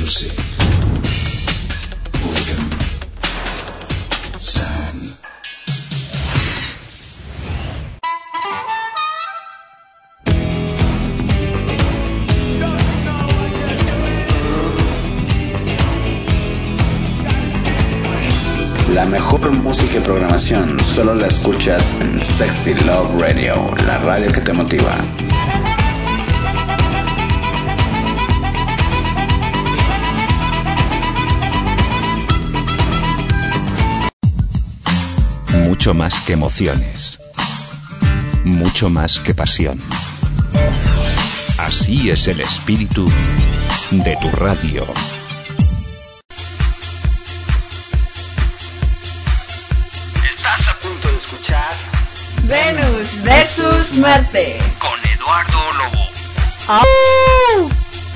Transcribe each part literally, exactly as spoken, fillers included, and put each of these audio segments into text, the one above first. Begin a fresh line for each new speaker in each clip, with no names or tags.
music, organ, sound. La mejor música y programación solo la escuchas en Sexy Love Radio, la radio que te motiva.
Mucho más que emociones, mucho más que pasión. Así es el espíritu de tu radio.
Estás a punto de escuchar
Venus versus Marte
con Eduardo Lobo.
¡Oh!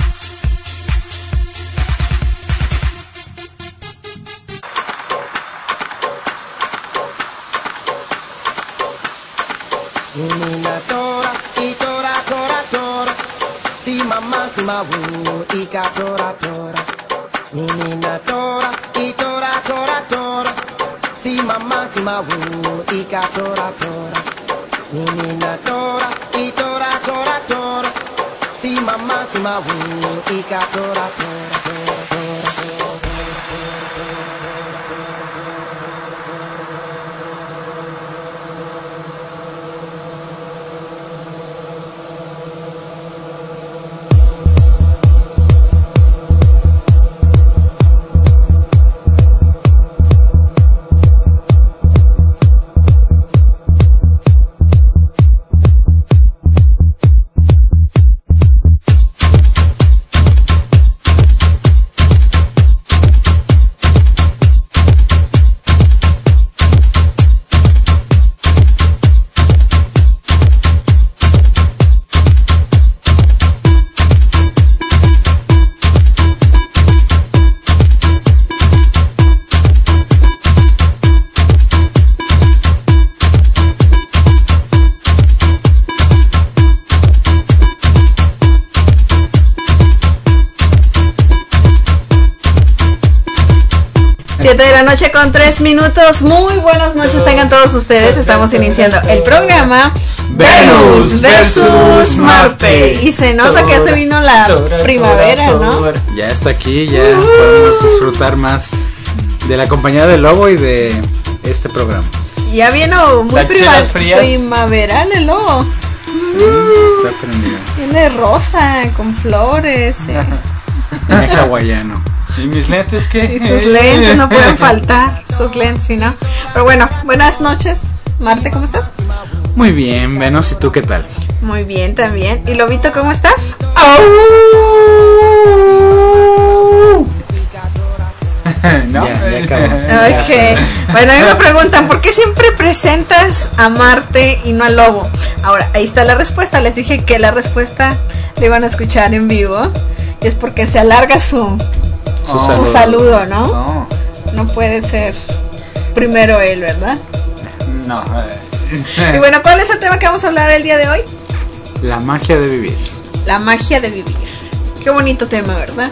Nina tora, y tora, tora, tora. Si mamá, si mabu, y ka tora, tora. Nina tora, y tora, tora, tora. Si mamá, si mabu, y ka tora, tora. Nina tora, y tora, tora, tora. Si mamá, si mabu, y ka tora, tora, tora, tora, tora.
siete de la noche con tres minutos. Muy buenas noches tengan todos ustedes. Estamos iniciando el programa Venus versus Marte. Y se nota que ya se vino la primavera, ¿no?
Ya está aquí, ya podemos disfrutar más de la compañía del Lobo y de este programa.
Ya vino muy prima primaveral el Lobo.
Sí, está prendido.
Viene rosa, con flores. Eh.
Viene hawaiano.
¿Y mis lentes qué?
Y sus lentes no pueden faltar, sus lentes, ¿sí, no? Pero bueno, buenas noches, Marte, ¿cómo estás?
Muy bien, Venus, ¿y tú qué tal?
Muy bien también. ¿Y Lobito, cómo estás?
¡Oh!
No,
ya, ya acabó.
Ok, bueno, a mí me preguntan, ¿por qué siempre presentas a Marte y no al Lobo? Ahora, ahí está la respuesta, les dije que la respuesta la iban a escuchar en vivo. Y es porque se alarga su... Su, oh, saludo. su saludo, ¿no?
No.
No puede ser primero él, ¿verdad?
No.
Y bueno, ¿cuál es el tema que vamos a hablar el día de hoy?
La magia de vivir.
La magia de vivir. Qué bonito tema, ¿verdad?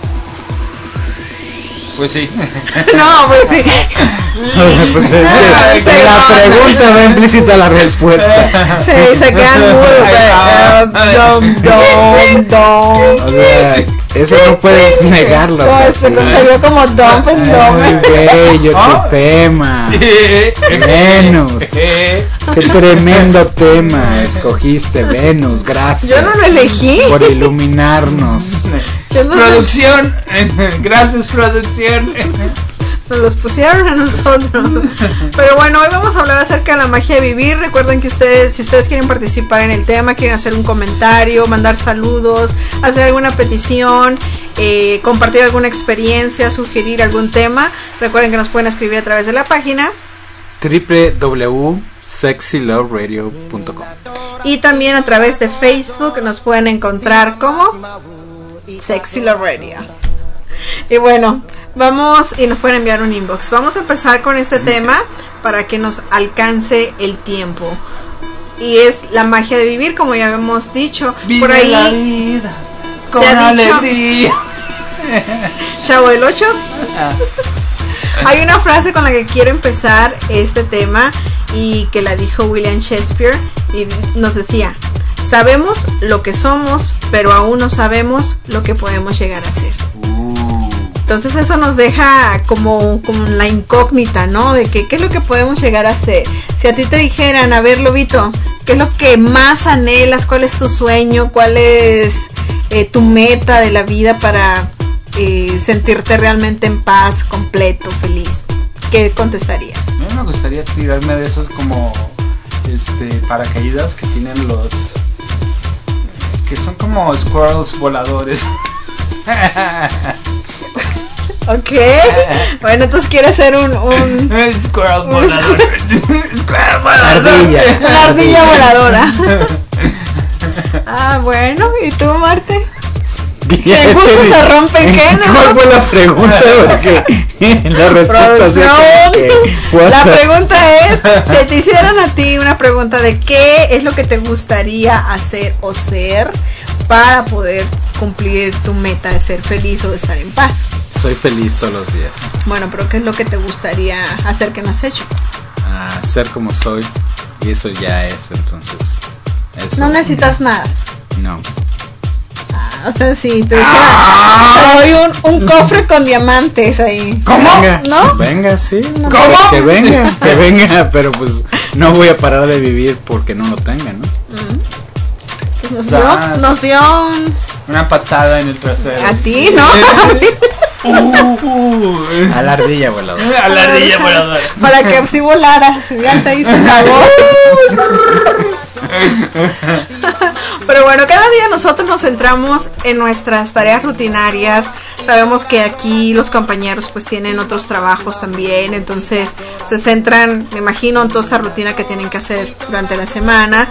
Pues sí.
No, pues sí.
Pues es que no, sí, la no, pregunta no, va implícita la respuesta.
Sí, se quedan mudos. Dom, dom, dom.
O sea, eso no puedes negarlo. No,
o sea, se salió como dom en dom.
Muy bello tu tema. Venus. Qué tremendo tema escogiste, Venus. Gracias.
Yo no lo elegí.
Por iluminarnos.
Yo no producción. Gracias, producción.
Nos los pusieron a nosotros. Pero bueno, hoy vamos a hablar acerca de la magia de vivir. Recuerden que ustedes, si ustedes quieren participar en el tema, quieren hacer un comentario, mandar saludos, hacer alguna petición, eh, compartir alguna experiencia, sugerir algún tema, recuerden que nos pueden escribir a través de la página
doble u doble u doble u punto sexy love radio punto com
y también a través de Facebook nos pueden encontrar como Sexy Love Radio. Y bueno, vamos y nos pueden enviar un inbox. Vamos a empezar con este tema para que nos alcance el tiempo. Y es la magia de vivir, como ya habíamos dicho.
Vive
por ahí
la vida con
se ha
alegría.
dicho, Chavo del ocho. Hay una frase con la que quiero empezar este tema y que la dijo William Shakespeare y nos decía: sabemos lo que somos, pero aún no sabemos lo que podemos llegar a ser. Entonces eso nos deja como, como la incógnita, ¿no? De que qué es lo que podemos llegar a ser. Si a ti te dijeran, a ver, Lobito, ¿qué es lo que más anhelas? ¿Cuál es tu sueño? ¿Cuál es eh, tu meta de la vida para eh, sentirte realmente en paz, completo, feliz? ¿Qué contestarías?
A mí me gustaría tirarme de esos como este paracaídas que tienen los... que son como squirrels voladores.
Ok, bueno, entonces quieres ser un... un
Squirrel
un
volador.
squirrel
La ardilla.
Una ardilla voladora. Ah, bueno, ¿y tú, Marte? ¿Qué gusto se rompen? ¿Qué?
¿Cuál fue la pregunta? Porque la respuesta
Producción. La pregunta es, si te hicieran a ti una pregunta de qué es lo que te gustaría hacer o ser para poder cumplir tu meta de ser feliz o de estar en paz.
Soy feliz todos los días.
Bueno, pero ¿qué es lo que te gustaría hacer que no has hecho?
Ah, ser como soy. Y eso ya es, entonces. Eso.
No necesitas nada.
No.
Ah, o sea, si te dijera, te doy un, un cofre con diamantes ahí.
¿Cómo? Venga,
¿no?
Venga, sí.
No.
¿Cómo? Que venga, que venga, pero pues no voy a parar de vivir porque no lo tenga, ¿no?
Mm. Pues nos dio,
Das.
nos dio un...
Una patada en el trasero.
A ti, ¿no?
Uh, uh,
A la ardilla voladora.
a la ardilla voladora.
Para que así volara, se vean ahí su sabor. Pero bueno, cada día nosotros nos centramos en nuestras tareas rutinarias. Sabemos que aquí los compañeros pues tienen otros trabajos también, entonces se centran, me imagino, en toda esa rutina que tienen que hacer durante la semana.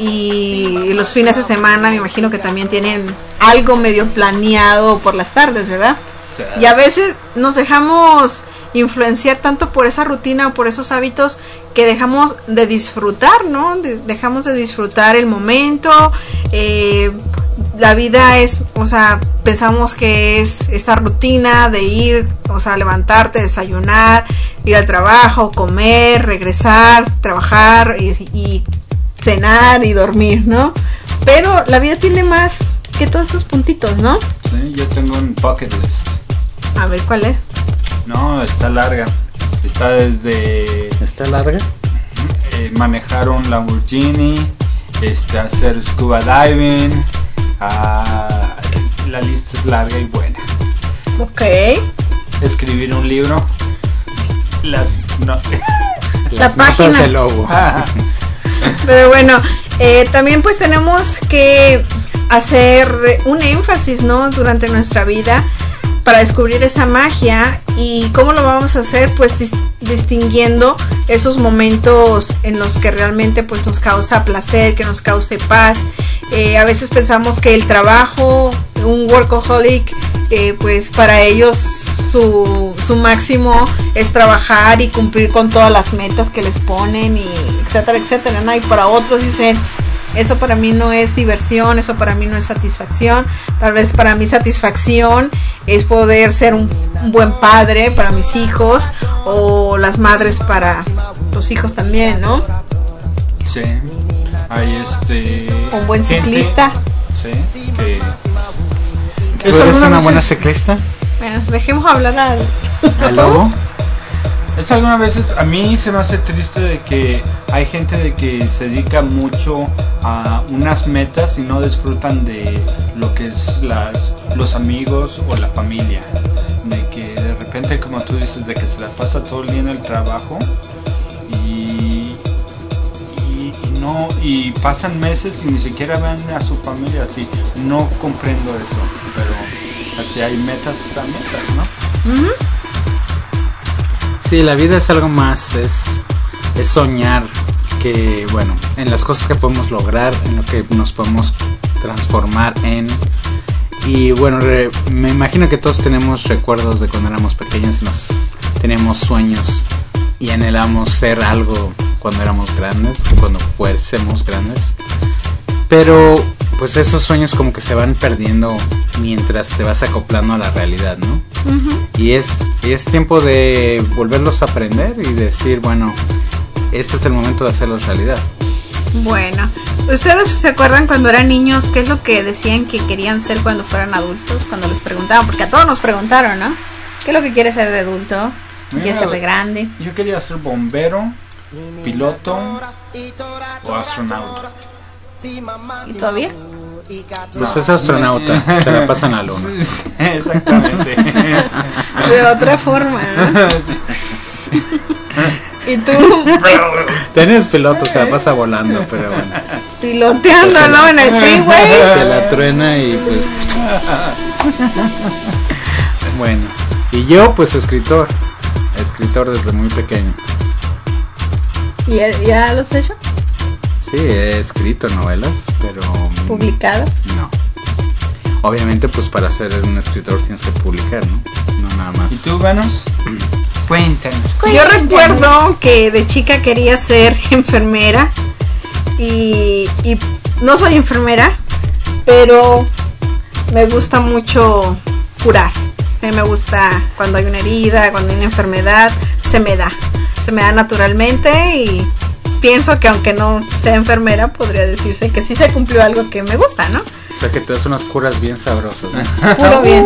Y los fines de semana me imagino que también tienen algo medio planeado por las tardes, ¿verdad? Y a veces nos dejamos influenciar tanto por esa rutina o por esos hábitos que dejamos de disfrutar, ¿no? De, dejamos de disfrutar el momento. Eh, la vida es, o sea, pensamos que es esa rutina de ir, o sea, levantarte, desayunar, ir al trabajo, comer, regresar, trabajar y, y cenar y dormir, ¿no? Pero la vida tiene más que todos esos puntitos, ¿no?
Sí, yo tengo un bucket list.
A ver, ¿cuál es?
No, está larga. Está desde
¿Está larga?
eh, manejar un Lamborghini, este, hacer scuba diving. Ah, la lista es larga y buena.
Ok.
Escribir un libro. Las no.
Las
La
notas
páginas.
del lobo.
Pero bueno, eh, también pues tenemos que hacer un énfasis, ¿no? Durante nuestra vida para descubrir esa magia. ¿Y cómo lo vamos a hacer? Pues dis- distinguiendo esos momentos en los que realmente pues nos causa placer, que nos cause paz. Eh, a veces pensamos que el trabajo, un workaholic, eh, pues para ellos su, su máximo es trabajar y cumplir con todas las metas que les ponen y etcétera, etcétera, ¿no? Y para otros dicen, eso para mí no es diversión, eso para mí no es satisfacción. Tal vez para mí satisfacción es poder ser un, un buen padre para mis hijos, o las madres para los hijos también, ¿no?
Sí. Hay este.
Un buen
gente-
ciclista.
Sí. Que.
¿Tú
Eso
eres
alguna
una
vez
buena
es-
ciclista?
Bueno, dejemos hablar al...
¿El lobo?
Es algunas veces a mí se me hace triste de que hay gente de que se dedica mucho a unas metas y no disfrutan de lo que es las los amigos o la familia, de que de repente, como tú dices, de que se la pasa todo el día en el trabajo y y, y no y pasan meses y ni siquiera ven a su familia. Así no comprendo eso, pero así hay metas, están metas, ¿no?
Uh-huh.
Sí, la vida es algo más, es, es soñar que, bueno, en las cosas que podemos lograr, en lo que nos podemos transformar en. Y bueno, re, me imagino que todos tenemos recuerdos de cuando éramos pequeños y nos teníamos sueños y anhelamos ser algo cuando éramos grandes, cuando fuésemos grandes. Pero pues esos sueños como que se van perdiendo mientras te vas acoplando a la realidad, ¿no? Uh-huh. Y es, y es tiempo de volverlos a aprender y decir, bueno, este es el momento de hacerlos realidad.
Bueno, ¿ustedes se acuerdan cuando eran niños qué es lo que decían que querían ser cuando fueran adultos? Cuando les preguntaban, porque a todos nos preguntaron, ¿no? ¿Qué es lo que quieres ser de adulto? ¿Qué quieres ser de grande?
Yo quería ser bombero, piloto o astronauta.
¿Y todavía?
Pues es astronauta, se la pasan a la luna.
Sí, exactamente.
De otra forma, ¿no? Sí. ¿Y tú?
Tenés piloto, se la pasa volando, pero bueno.
Piloteando, ¿no? La, en el freeway.
Se la truena y pues. Bueno, y yo pues escritor, escritor desde muy pequeño.
¿Y ya lo has hecho?
Sí, he escrito novelas, pero...
¿Publicadas?
No. Obviamente pues para ser un escritor tienes que publicar, ¿no? No nada más.
¿Y tú, Venus? Cuéntanos.
Yo recuerdo que de chica quería ser enfermera y, y no soy enfermera, pero me gusta mucho curar. Sí, me gusta cuando hay una herida, cuando hay una enfermedad, se me da, se me da naturalmente y pienso que aunque no sea enfermera podría decirse que sí se cumplió algo que me gusta, ¿no?
O sea que te das unas curas bien sabrosas, ¿no?
Puro bien.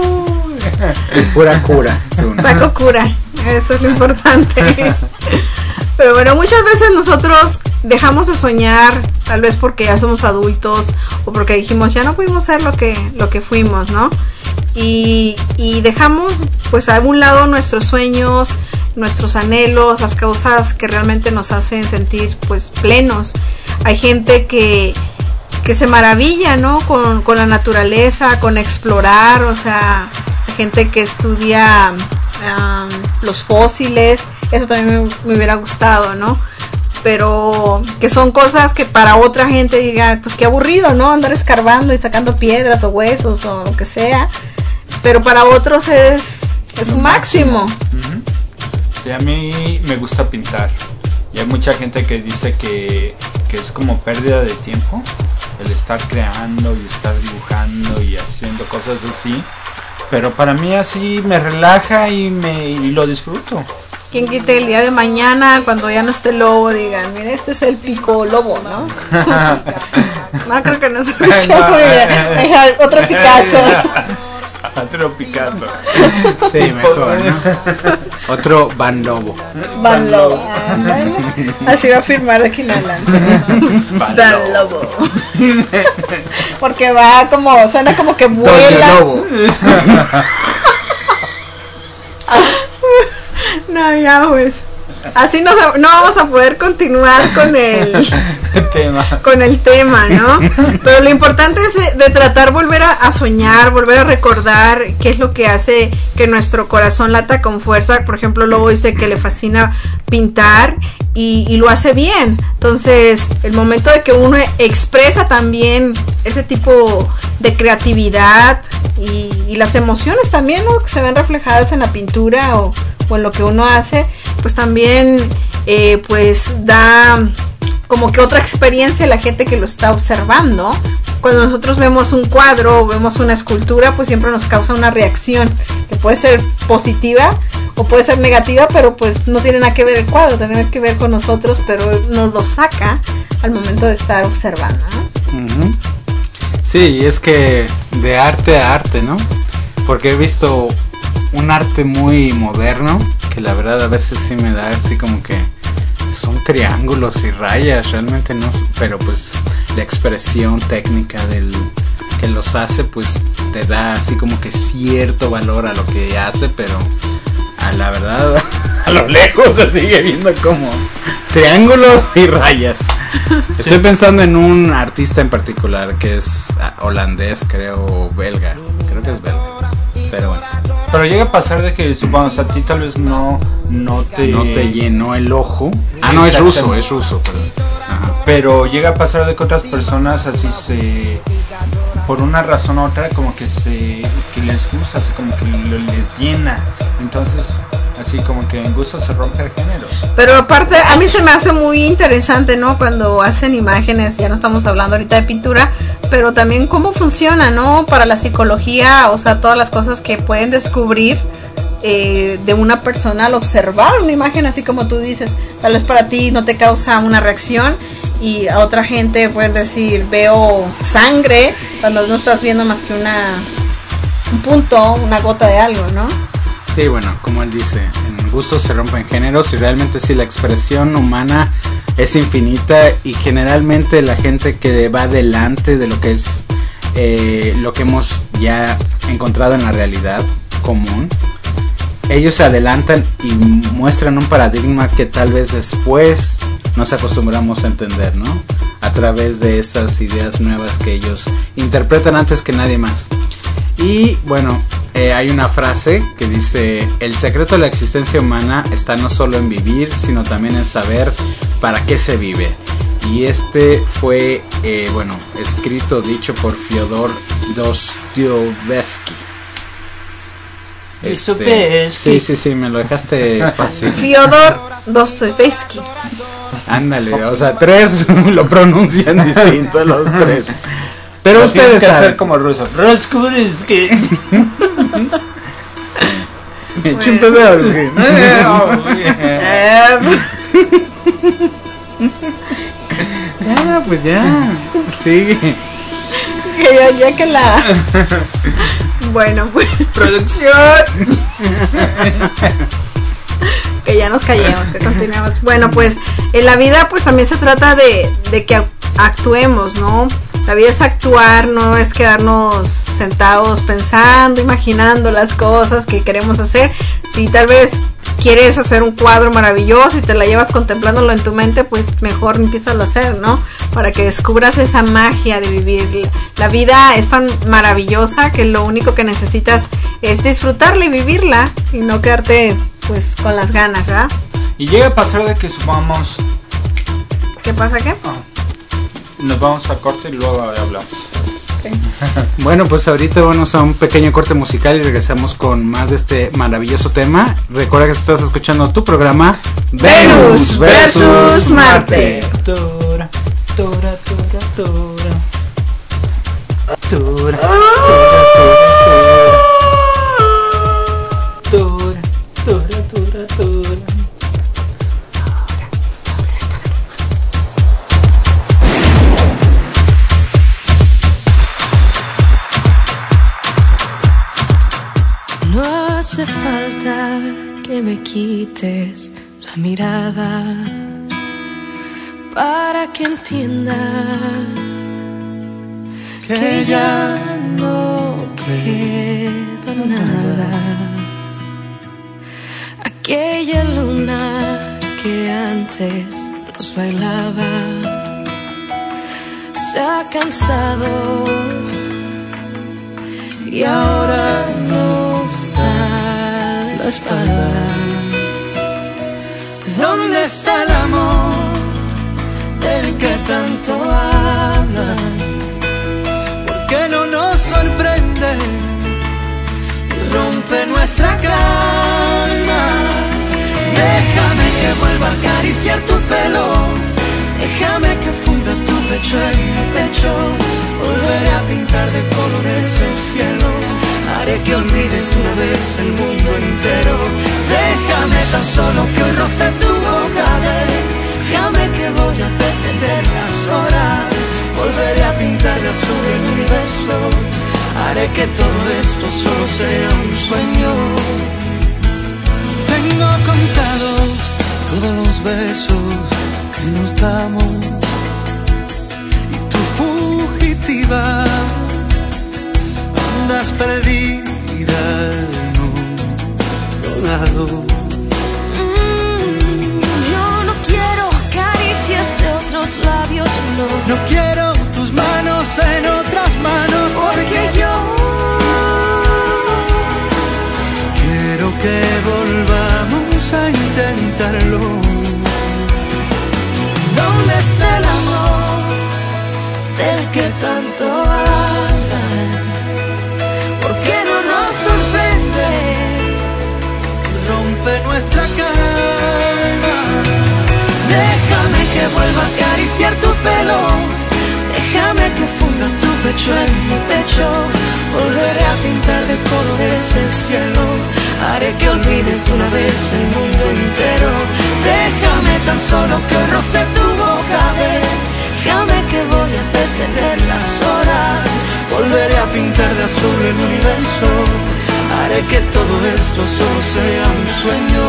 Pura cura. Tú, ¿no?
Saco cura, eso es lo importante. Pero bueno, muchas veces nosotros dejamos de soñar, tal vez porque ya somos adultos o porque dijimos ya no pudimos ser lo que lo que fuimos, ¿no? Y, y dejamos pues a algún lado nuestros sueños, nuestros anhelos, las cosas que realmente nos hacen sentir pues plenos. Hay gente que que se maravilla, ¿no? Con, con la naturaleza, con explorar, o sea, hay gente que estudia um, los fósiles, eso también me, me hubiera gustado, ¿no? Pero que son cosas que para otra gente diga, pues qué aburrido, ¿no? Andar escarbando y sacando piedras o huesos o lo que sea, pero para otros es, es un máximo.
Uh-huh. Sí, a mí me gusta pintar y hay mucha gente que dice que, que es como pérdida de tiempo el estar creando y estar dibujando y haciendo cosas así, pero para mí así me relaja y me y lo disfruto.
Quien quite el día de mañana cuando ya no esté Lobo digan, mira, este es el Pico Lobo, ¿no? No, creo que no se escuchó muy bien. Otro Picasso.
Otro Picasso.
Sí, mejor, ¿no? Otro Van Lobo.
Van Lobo. Ah, bueno. Así va a firmar de aquí en adelante. Van, Van Lobo. Porque va como, suena como que vuela.
Lobo.
No, ya pues. Así no, no vamos a poder continuar con el
tema.
Con el tema, ¿no? Pero lo importante es de tratar volver a, a soñar, volver a recordar qué es lo que hace que nuestro corazón lata con fuerza. Por ejemplo, Lobo dice que le fascina pintar y, y lo hace bien. Entonces, el momento de que uno expresa también ese tipo de creatividad y, y las emociones también, ¿no? Que se ven reflejadas en la pintura o, o en lo que uno hace, pues también eh, pues da como que otra experiencia a la gente que lo está observando. Cuando nosotros vemos un cuadro o vemos una escultura, pues siempre nos causa una reacción que puede ser positiva o puede ser negativa, pero pues no tiene nada que ver el cuadro, tiene que ver con nosotros, pero nos lo saca al momento de estar observando, ¿no?
Uh-huh. Sí, y es que de arte a arte, ¿no? Porque he visto un arte muy moderno que la verdad a veces sí me da así como que son triángulos y rayas, realmente no, pero pues la expresión técnica del que los hace pues te da así como que cierto valor a lo que hace, pero a la verdad a lo lejos se sigue viendo como triángulos y rayas. Estoy pensando en un artista en particular que es holandés, creo, o belga, creo que es belga, pero bueno.
Pero llega a pasar de que, supongamos, a ti tal vez no, no te...
No te llenó el ojo. Ah, no, es ruso, es ruso, perdón. Ajá.
Pero llega a pasar de que otras personas así se... Por una razón u otra, como que se... que les gusta, así como que lo, les llena. Entonces, así como que en gusto se rompe géneros.
Pero aparte, a mí se me hace muy interesante, ¿no? Cuando hacen imágenes, ya no estamos hablando ahorita de pintura, pero también cómo funciona, ¿no? Para la psicología, o sea, todas las cosas que pueden descubrir eh, de una persona al observar una imagen, así como tú dices, tal vez para ti no te causa una reacción y a otra gente pueden decir, veo sangre, cuando no estás viendo más que una un punto, una gota de algo, ¿no?
Sí, bueno, como él dice, en gustos se rompen géneros y realmente sí, la expresión humana es infinita y generalmente la gente que va delante de lo que es eh, lo que hemos ya encontrado en la realidad común, ellos se adelantan y muestran un paradigma que tal vez después nos acostumbramos a entender, ¿no? A través de esas ideas nuevas que ellos interpretan antes que nadie más. Y bueno, eh, hay una frase que dice: el secreto de la existencia humana está no solo en vivir, sino también en saber para qué se vive. Y este fue, eh, bueno, escrito, dicho por Fyodor Dostoyevsky. Este, sí, sí, sí, me lo dejaste fácil.
Fyodor Dostoyevsky.
Ándale, o sea, tres lo pronuncian distinto los tres. Pero
lo
ustedes
que
saben
hacer como ruso. Raskudinsky.
Me chumpedeo. Ya, pues ya. Sigue.
Que ya, ya que la. Bueno, pues.
Producción.
Que ya nos callemos, que continuemos. Bueno, pues en la vida pues también se trata de, de que actuemos, ¿no? La vida es actuar, no es quedarnos sentados pensando, imaginando las cosas que queremos hacer. Si tal vez quieres hacer un cuadro maravilloso y te la llevas contemplándolo en tu mente, pues mejor empiézalo a hacer, ¿no? Para que descubras esa magia de vivir. La vida es tan maravillosa que lo único que necesitas es disfrutarla y vivirla y no quedarte pues con las ganas, ¿verdad?
Y llega a pasar de que supongamos...
¿Qué pasa qué?
Oh, nos vamos a corte y luego hablamos.
Okay.
Bueno, pues ahorita vamos a un pequeño corte musical y regresamos con más de este maravilloso tema. Recuerda que estás escuchando tu programa
Venus versus Marte.
Tora, tora, tora, tora. Tora, tora, tora, tora. Tora, tora, tora.
No hace falta que me quites la mirada para que entienda que, que ya no queda nada. Aquella luna que antes nos bailaba se ha cansado y ahora nos da la espalda.
¿Dónde está el amor del que tanto hablan? ¿Por qué no nos sorprende y rompe nuestra calma? Déjame que vuelva a acariciar tu pelo, déjame que funda tu pecho en mi pecho. Volveré a pintar de colores el cielo, haré que olvides una vez el mundo entero. Déjame tan solo que hoy roce tu boca, déjame que voy a detener las horas. Volveré a pintar de azul el universo, haré que todo esto solo sea un sueño. Tengo contados todos los besos que nos damos y tu fugitiva andas perdida en otro lado.
Mm, yo no quiero caricias de otros labios, no.
No quiero tus manos en otras manos, porque yo quiero que volvamos a intentarlo. ¿Dónde está el amor del que tanto hablan? ¿Por qué no nos sorprende? Rompe nuestra calma. Déjame que vuelva a acariciar tu pelo, déjame que funda tu pecho en mi pecho. Volveré a pintar de colores el cielo. Haré que olvides una vez el mundo entero. Déjame tan solo que roce tu boca, déjame que voy a detener las horas. Volveré a pintar de azul el universo. Haré que todo esto solo sea un sueño.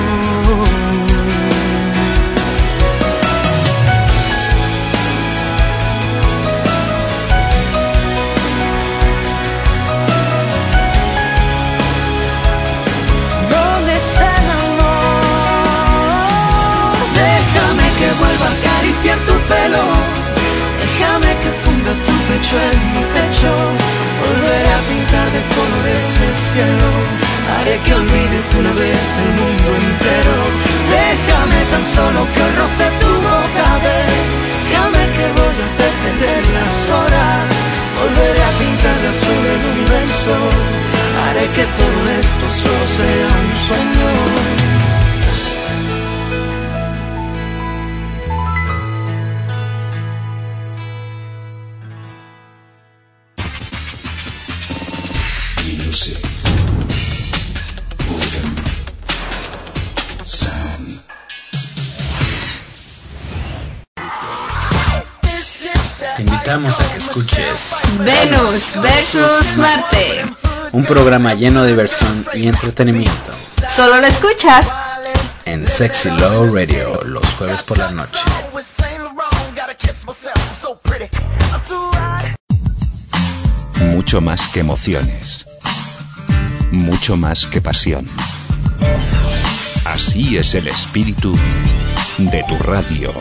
¿Dónde está el amor?
Déjame que vuelva a acariciar tu pelo. Déjame que funda tu pecho en mi pecho. Volveré a pintar de colores el cielo. Haré que olvides una vez el mundo entero. Déjame tan solo que roce tu boca, déjame que voy a detener las horas. Volveré a pintar de azul el universo. Haré que todo esto solo sea un sueño.
Te invitamos a que escuches
Venus versus Marte.
un programa lleno de diversión y entretenimiento
Solo lo escuchas
en Sexy Love Radio los jueves por la noche.
Mucho más que emociones. Mucho más que pasión. Así es el espíritu de tu radio.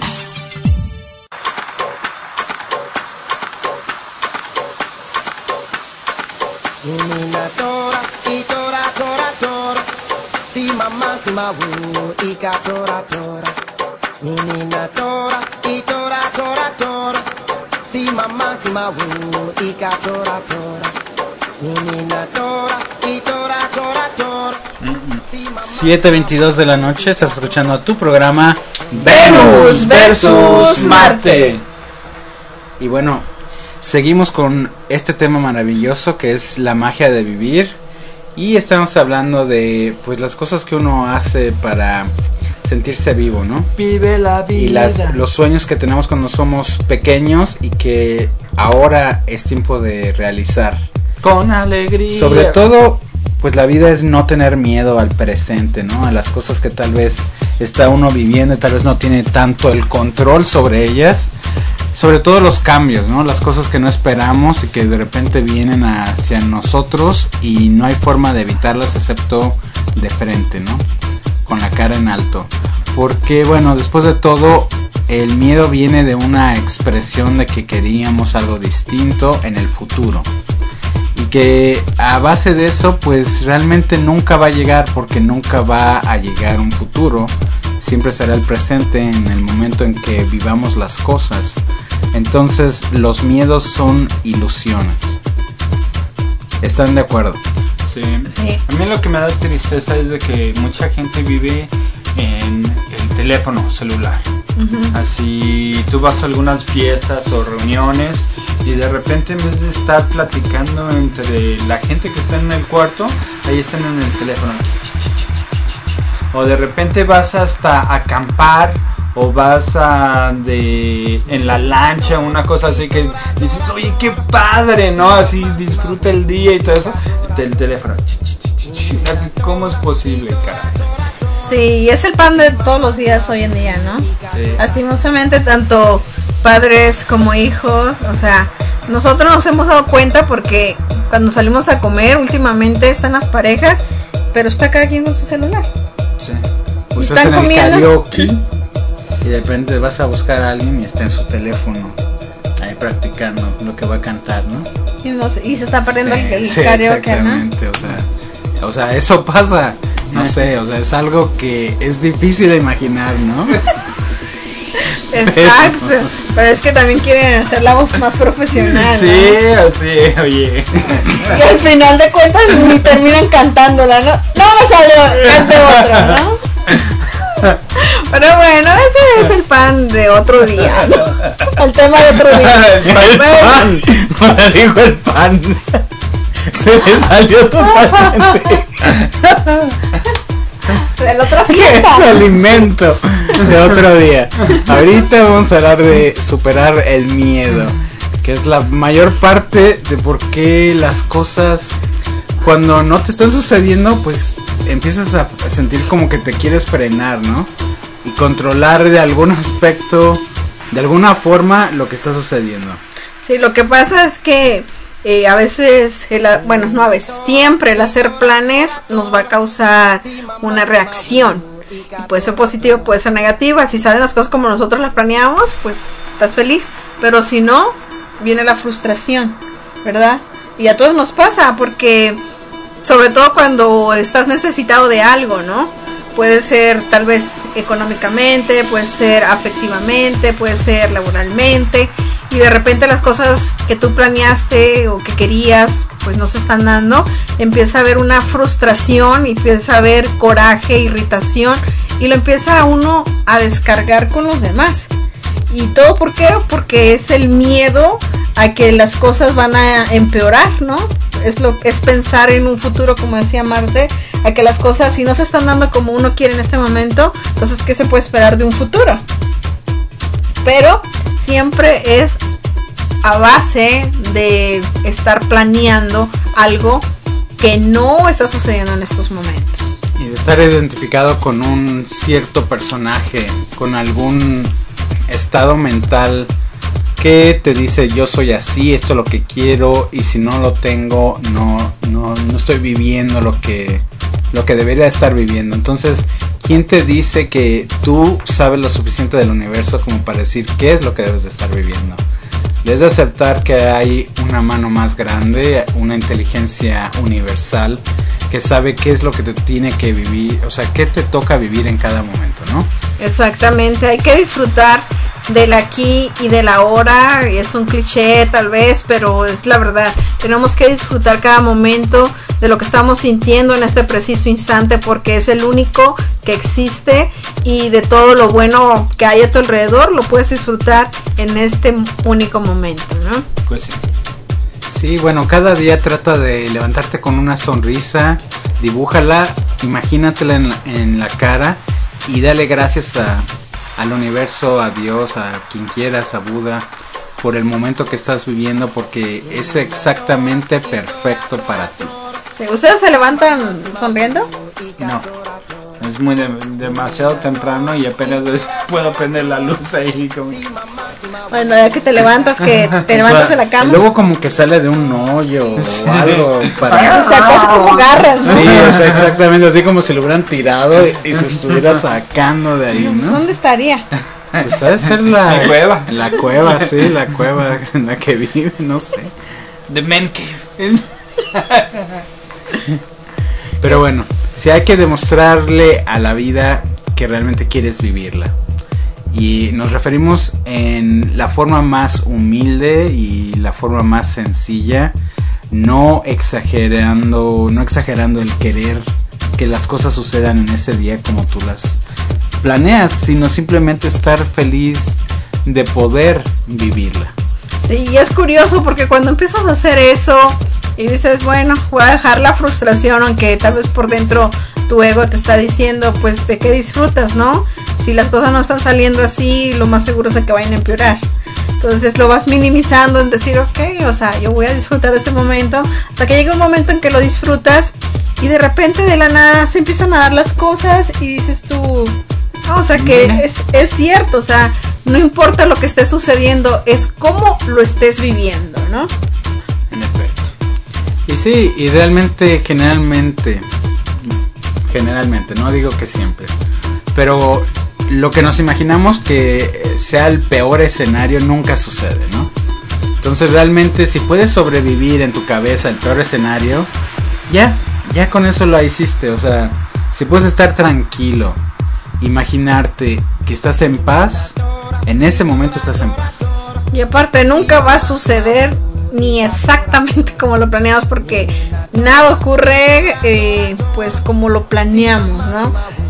Menina tora, y tora, tora, tora. Si mamá, si mabu, y ka tora, tora. Menina tora, y tora, tora, tora. Si mamá, si mabu, y ka tora, tora. Menina tora, y tora, tora, tora.
siete veintidós de la noche, estás escuchando tu programa
Venus versus Marte.
Y bueno, seguimos con este tema maravilloso que es la magia de vivir. Y estamos hablando de pues las cosas que uno hace para sentirse vivo, ¿no?
Vive la vida.
Y las, los sueños que tenemos cuando somos pequeños y que ahora es tiempo de realizar.
Con alegría.
Sobre todo, pues la vida es no tener miedo al presente, ¿no? A las cosas que tal vez está uno viviendo y tal vez no tiene tanto el control sobre ellas. Sobre todo los cambios, ¿no? Las cosas que no esperamos y que de repente vienen hacia nosotros y no hay forma de evitarlas excepto de frente, ¿no? Con la cara en alto. Porque, bueno, después de todo, el miedo viene de una expresión de que queríamos algo distinto en el futuro. Y que a base de eso, pues realmente nunca va a llegar porque nunca va a llegar un futuro. Siempre será el presente en el momento en que vivamos las cosas. Entonces los miedos son ilusiones. ¿Están de acuerdo?
Sí. Sí. A mí lo que me da tristeza es de que mucha gente vive en el teléfono celular. Uh-huh. Así tú vas a algunas fiestas o reuniones y de repente en vez de estar platicando entre la gente que está en el cuarto, ahí están en el teléfono. O de repente vas hasta acampar o vas a de en la lancha, una cosa así que dices, oye, qué padre, ¿no? Así disfruta el día y todo eso. Del teléfono. Así, ¿cómo es posible, caray?
Sí, es el pan de todos los días hoy en día, ¿no?
Sí.
Lastimosamente, tanto padres como hijos, o sea, nosotros nos hemos dado cuenta porque cuando salimos a comer, últimamente están las parejas, pero está cada quien con su celular.
Sí. Pues están en comiendo el karaoke y de repente vas a buscar a alguien y está en su teléfono ahí practicando lo que va a cantar, ¿no?
Y, no, y se está perdiendo sí, el, el
sí,
karaoke,
exactamente, ¿no? O sea, o sea, eso pasa, no sé, o sea, es algo que es difícil de imaginar, ¿no?
Exacto, pero, pero es que también quieren hacer la voz más profesional,
sí,
¿no?
sí, oye.
Y al final de cuentas ni terminan cantándola, ¿no? No me salió, cante otro, ¿no? Pero bueno, ese es el pan de otro día, ¿no? El tema de otro día.
El pan, cuando dijo el pan, se me salió totalmente.
De la otra
¿Qué
fiesta.
es alimento de otro día? Ahorita vamos a hablar de superar el miedo, que es la mayor parte de por qué las cosas, cuando no te están sucediendo, pues empiezas a sentir como que te quieres frenar, ¿no? Y controlar de algún aspecto, de alguna forma, lo que está sucediendo.
Sí, lo que pasa es que eh, a veces, el, bueno, no a veces, siempre el hacer planes nos va a causar una reacción. Y puede ser positiva, puede ser negativa. Si salen las cosas como nosotros las planeamos, pues estás feliz. Pero si no, viene la frustración, ¿verdad? Y a todos nos pasa, porque sobre todo cuando estás necesitado de algo, ¿no? Puede ser tal vez económicamente, puede ser afectivamente, puede ser laboralmente, y de repente las cosas que tú planeaste o que querías pues no se están dando. Empieza a haber una frustración, empieza a haber coraje, irritación, y lo empieza uno a descargar con los demás. ¿Y todo por qué? Porque es el miedo a que las cosas van a empeorar, ¿no? Es lo es pensar en un futuro, como decía Marte, a que las cosas, si no se están dando como uno quiere en este momento, entonces ¿qué se puede esperar de un futuro? Pero siempre es a base de estar planeando algo que no está sucediendo en estos momentos.
Y de estar identificado con un cierto personaje, con algún estado mental que te dice yo soy así, esto es lo que quiero, y si no lo tengo no no no estoy viviendo lo que lo que debería estar viviendo. Entonces, ¿quién te dice que tú sabes lo suficiente del universo como para decir qué es lo que debes de estar viviendo? Debes de aceptar que hay una mano más grande, una inteligencia universal que sabe qué es lo que te tiene que vivir, o sea, qué te toca vivir en cada momento, ¿no?
Exactamente, hay que disfrutar del aquí y del ahora. Es un cliché tal vez, pero es la verdad. Tenemos que disfrutar cada momento de lo que estamos sintiendo en este preciso instante, porque es el único que existe, y de todo lo bueno que hay a tu alrededor lo puedes disfrutar en este único momento, ¿no?
Pues sí.
Sí, bueno, cada día trata de levantarte con una sonrisa, dibújala, imagínatela en la, en la cara, y dale gracias a, al universo, a Dios, a quien quieras, a Buda, por el momento que estás viviendo, porque es exactamente perfecto para ti.
Sí, ¿ustedes se levantan sonriendo?
No, es muy de, demasiado temprano y apenas es, puedo prender la luz ahí como...
Bueno, ya que te levantas, que te levantas
O sea,
de la cama.
y luego como que sale de un hoyo
Sí.
o algo para...
O sea, casi como garras, ¿no?
Sí, o sea, exactamente, así como si lo hubieran tirado y, y se estuviera sacando de ahí,
Pues,
¿no?
¿dónde estaría?
Pues ha de ser la,
La cueva.
La cueva, sí, la cueva en la que vive, no sé.
The Man Cave.
Pero bueno, si hay que demostrarle a la vida que realmente quieres vivirla. Y nos referimos en la forma más humilde y la forma más sencilla, no exagerando, no exagerando el querer que las cosas sucedan en ese día como tú las planeas, sino simplemente estar feliz de poder vivirla.
Sí, y es curioso porque cuando empiezas a hacer eso y dices, bueno, voy a dejar la frustración, aunque tal vez por dentro tu ego te está diciendo, pues, de qué disfrutas, ¿no? Si las cosas no están saliendo así, lo más seguro es de que vayan a empeorar. Entonces lo vas minimizando en decir, ok, o sea, yo voy a disfrutar de este momento, hasta que llega un momento en que lo disfrutas y de repente de la nada se empiezan a dar las cosas y dices tú, no, o sea, que es, es cierto, o sea, no importa lo que esté sucediendo, es cómo lo estés viviendo, ¿no?
En efecto. Y sí, y realmente, generalmente, generalmente, no digo que siempre, pero lo que nos imaginamos que sea el peor escenario nunca sucede, ¿no? Entonces realmente si puedes sobrevivir en tu cabeza el peor escenario, ya, ya con eso lo hiciste. O sea, si puedes estar tranquilo, imaginarte que estás en paz, en ese momento estás en paz.
Y aparte nunca va a suceder ni exactamente como lo planeamos, porque nada ocurre eh, pues como lo planeamos, ¿no?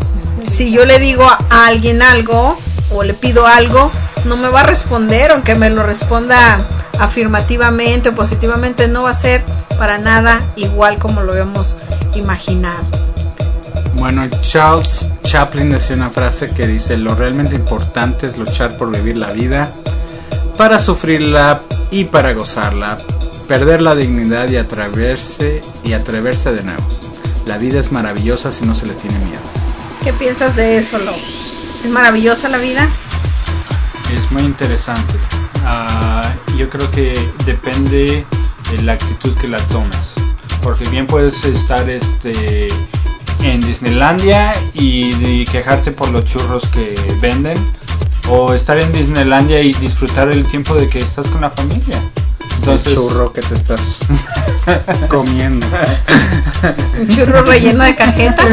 si yo le digo a alguien algo o le pido algo, no me va a responder, aunque me lo responda afirmativamente o positivamente, no va a ser para nada igual como lo habíamos imaginado.
Bueno, Charles Chaplin decía una frase que dice: lo realmente importante es luchar por vivir la vida, para sufrirla y para gozarla, perder la dignidad y atreverse y atreverse de nuevo. La vida es maravillosa si no se le tiene miedo.
¿Qué piensas de eso, Lo? ¿Es maravillosa la vida?
Es muy interesante. Uh, yo creo que depende de la actitud que la tomes, porque bien puedes estar este en Disneylandia y de quejarte por los churros que venden, o estar en Disneylandia y disfrutar el tiempo de que estás con la familia. Entonces,
el churro que te estás comiendo.
Un churro relleno de cajeta.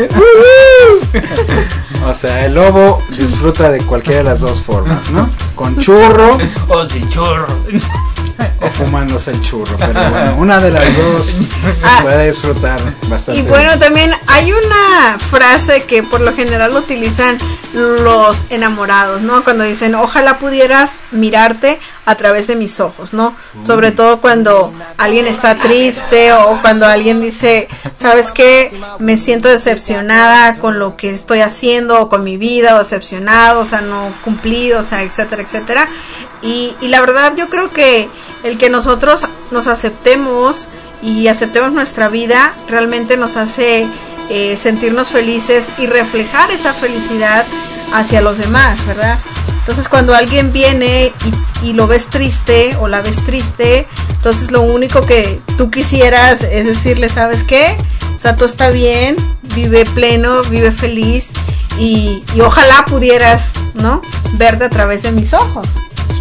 O sea, el lobo disfruta de cualquiera de las dos formas, ¿no? Con churro
o sin churro,
o fumándose el churro. Pero bueno, una de las dos
ah,
puede disfrutar bastante.
Y bueno, bien. También hay una frase que por lo general utilizan los enamorados, ¿no? Cuando dicen: ojalá pudieras mirarte a través de mis ojos, ¿no? Mm. Sobre todo cuando alguien está triste, o cuando alguien dice: ¿sabes qué? Me siento decepcionada con lo que estoy haciendo, o con mi vida, o decepcionado, o sea, no cumplido, o sea, etcétera, etcétera. Y, y la verdad, yo creo que el que nosotros nos aceptemos y aceptemos nuestra vida realmente nos hace eh, sentirnos felices y reflejar esa felicidad hacia los demás, ¿verdad? Entonces, cuando alguien viene y, y lo ves triste o la ves triste, entonces lo único que tú quisieras es decirle: ¿sabes qué? O sea, todo está bien, vive pleno, vive feliz, y, y ojalá pudieras, ¿no?, verte a través de mis ojos.
Sí.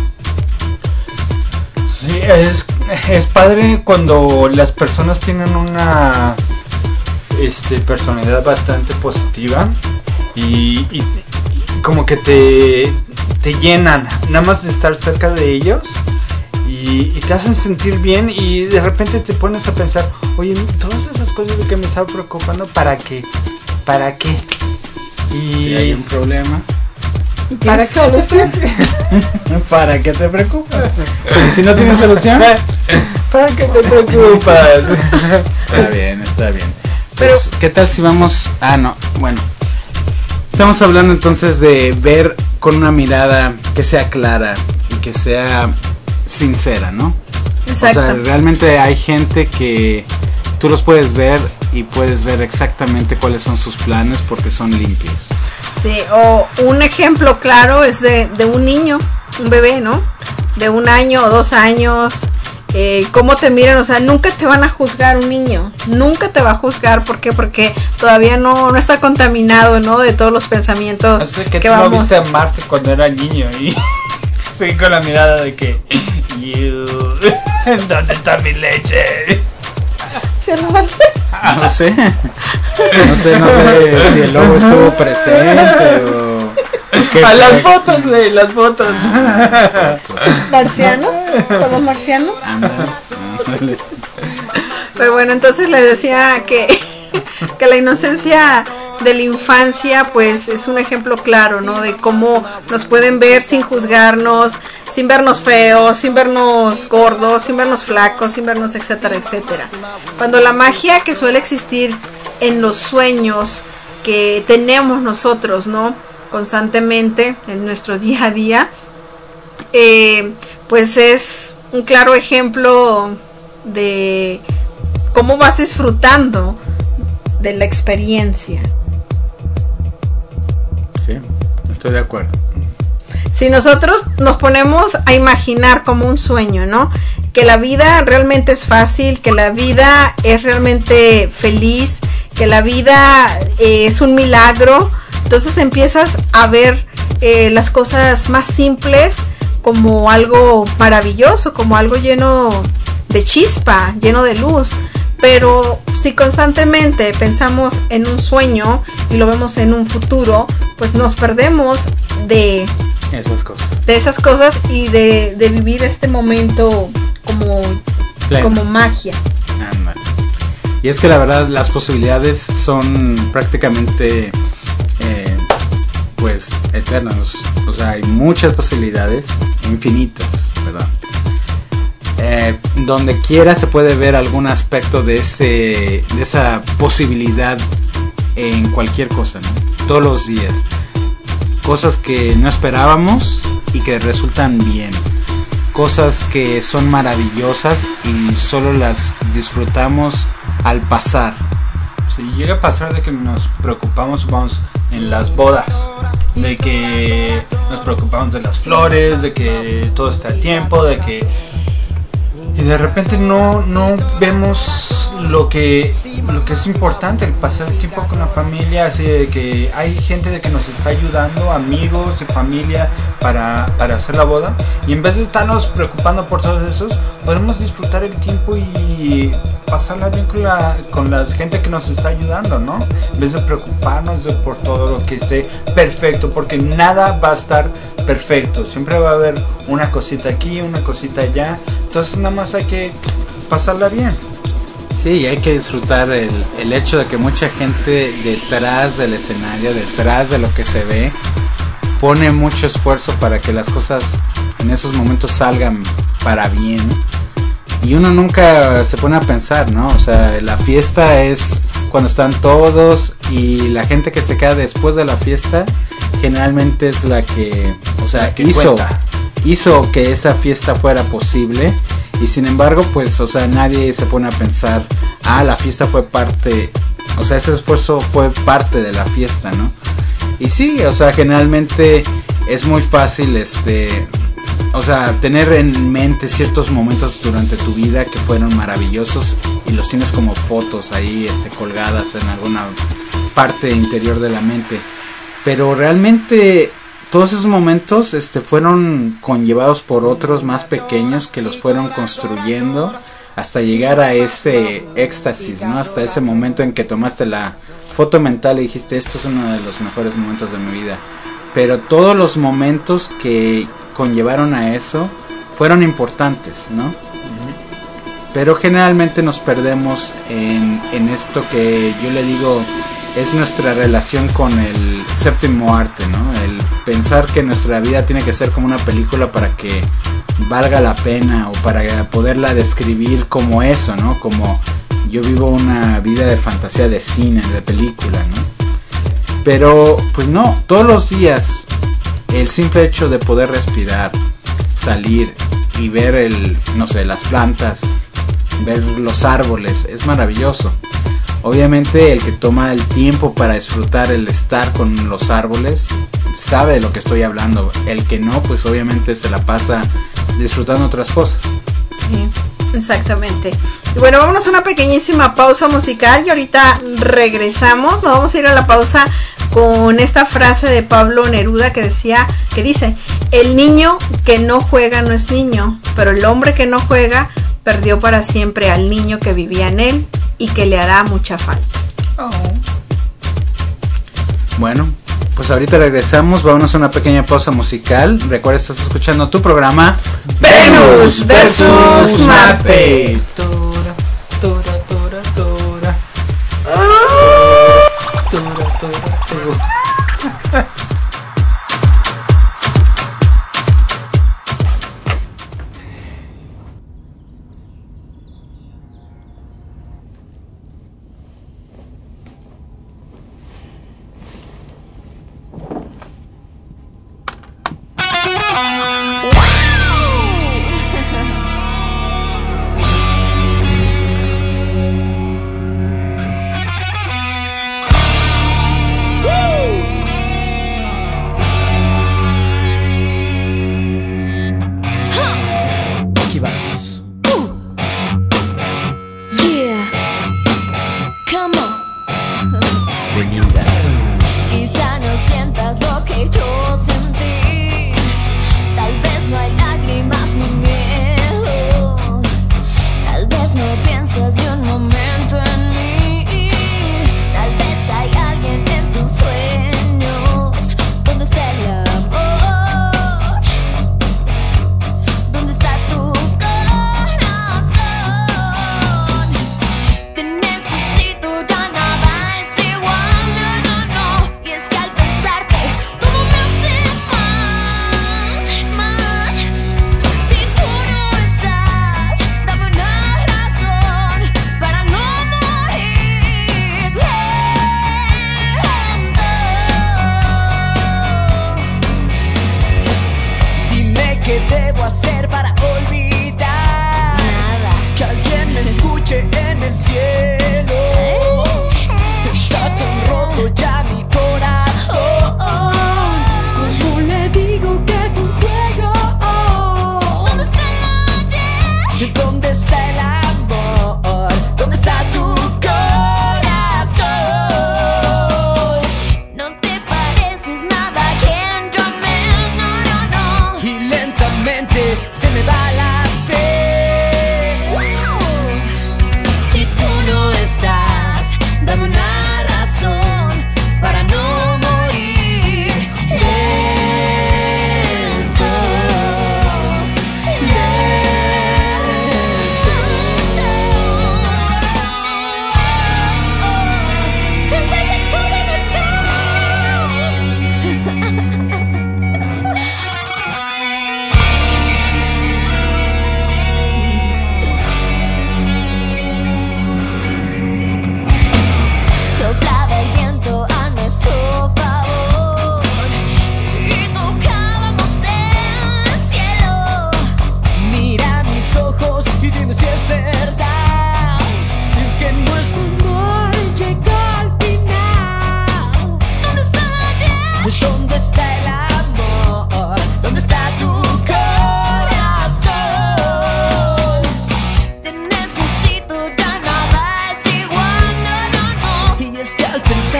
Sí, es, es padre cuando las personas tienen una este, personalidad bastante positiva y, y, y como que te, te llenan nada más de estar cerca de ellos, y, y te hacen sentir bien, y de repente te pones a pensar: oye, todas esas cosas de que me estaba preocupando, ¿para qué? ¿Para qué? Y
si hay un problema,
¿para qué solución?
¿Para qué te preocupas? ¿Y si no tienes solución?
¿Para qué te preocupas?
Está bien, está bien.
Pero,
pues, ¿qué tal si vamos? Ah, no, bueno. Estamos hablando entonces de ver con una mirada que sea clara y que sea sincera, ¿no?
Exacto.
O sea, realmente hay gente que tú los puedes ver y puedes ver exactamente cuáles son sus planes porque son limpios.
Sí, o un ejemplo claro es de, de un niño, un bebé, ¿no? De un año o dos años, eh, cómo te miran, o sea, nunca te van a juzgar un niño, nunca te va a juzgar, ¿por qué? Porque todavía no, no está contaminado, ¿no? De todos los pensamientos
Así que,
que
tú
vamos.
No viste a Marte cuando era niño y seguí con la mirada de que, you, ¿dónde está mi leche?
¿Se lo mandé?
No sé, no sé, no sé si el lobo estuvo presente o...
A las fotos, güey, las fotos.
¿Marciano? ¿Como marciano?
Ándale.
Pero bueno, entonces les decía que, que la inocencia de la infancia pues es un ejemplo claro, ¿no? De cómo nos pueden ver sin juzgarnos, sin vernos feos, sin vernos gordos, sin vernos flacos, sin vernos etcétera, etcétera. Cuando la magia que suele existir en los sueños que tenemos nosotros, ¿no?, constantemente en nuestro día a día, eh, pues es un claro ejemplo de cómo vas disfrutando de la experiencia.
Sí, estoy de acuerdo.
Si nosotros nos ponemos a imaginar como un sueño, ¿no?, que la vida realmente es fácil, que la vida es realmente feliz, que la vida eh, es un milagro, entonces empiezas a ver eh, las cosas más simples como algo maravilloso, como algo lleno de chispa, lleno de luz. Pero si constantemente pensamos en un sueño y lo vemos en un futuro, pues nos perdemos de
esas cosas,
de esas cosas y de, de vivir este momento como, como magia.
Ándale. Y es que la verdad las posibilidades son prácticamente eh, pues eternos. O sea, hay muchas posibilidades, infinitas, ¿verdad? Eh, donde quiera se puede ver algún aspecto de ese, de esa posibilidad en cualquier cosa, ¿no? Todos los días. Cosas que no esperábamos y que resultan bien. Cosas que son maravillosas y solo las disfrutamos al pasar.
Sí, llega a pasar de que nos preocupamos, vamos, en las bodas, de que nos preocupamos de las flores, de que todo está a tiempo, de que y de repente no no vemos lo que lo que es importante, el pasar el tiempo con la familia, así de que hay gente de que nos está ayudando, amigos y familia para, para hacer la boda, y en vez de estarnos preocupando por todos esos, podemos disfrutar el tiempo y pasarla bien con la con la gente que nos está ayudando, ¿no? En vez de preocuparnos de, por todo lo que esté perfecto, porque nada va a estar perfecto, siempre va a haber una cosita aquí, una cosita allá, entonces nada más hay que pasarla bien.
Sí, hay que disfrutar el, el hecho de que mucha gente detrás del escenario, detrás de lo que se ve, pone mucho esfuerzo para que las cosas en esos momentos salgan para bien. Y uno nunca se pone a pensar, ¿no? O sea, la fiesta es cuando están todos, y la gente que se queda después de la fiesta generalmente es la que, o sea,
que
hizo,
cuenta.
hizo que esa fiesta fuera posible. Y sin embargo, pues, o sea, nadie se pone a pensar, ah, la fiesta fue parte, o sea, ese esfuerzo fue parte de la fiesta, ¿no? Y sí, o sea, generalmente es muy fácil, este, o sea, tener en mente ciertos momentos durante tu vida que fueron maravillosos y los tienes como fotos ahí, este, colgadas en alguna parte interior de la mente. Pero realmente todos esos momentos este, fueron conllevados por otros más pequeños que los fueron construyendo hasta llegar a ese éxtasis, ¿no? Hasta ese momento en que tomaste la foto mental y dijiste, esto es uno de los mejores momentos de mi vida. Pero todos los momentos que conllevaron a eso fueron importantes, ¿no? Pero generalmente nos perdemos en, en esto que yo le digo es nuestra relación con el séptimo arte, ¿no? El pensar que nuestra vida tiene que ser como una película para que valga la pena, o para poderla describir como eso, ¿no? Como yo vivo una vida de fantasía, de cine, de película, ¿no? Pero pues no, todos los días el simple hecho de poder respirar, salir y ver el, no sé, las plantas, ver los árboles, es maravilloso. Obviamente el que toma el tiempo para disfrutar el estar con los árboles sabe de lo que estoy hablando. El que no, pues obviamente se la pasa disfrutando otras cosas.
Sí, exactamente. Y bueno, vámonos a una pequeñísima pausa musical y ahorita regresamos. Nos vamos a ir a la pausa con esta frase de Pablo Neruda que decía, que dice, el niño que no juega no es niño, pero el hombre que no juega perdió para siempre al niño que vivía en él y que le hará mucha falta. Oh.
Bueno, pues ahorita regresamos, vámonos a una pequeña pausa musical. Recuerda, estás escuchando tu programa
Venus versus Marte.
Tora, tora, tora, tora. Tora, tora, tora.
Woo!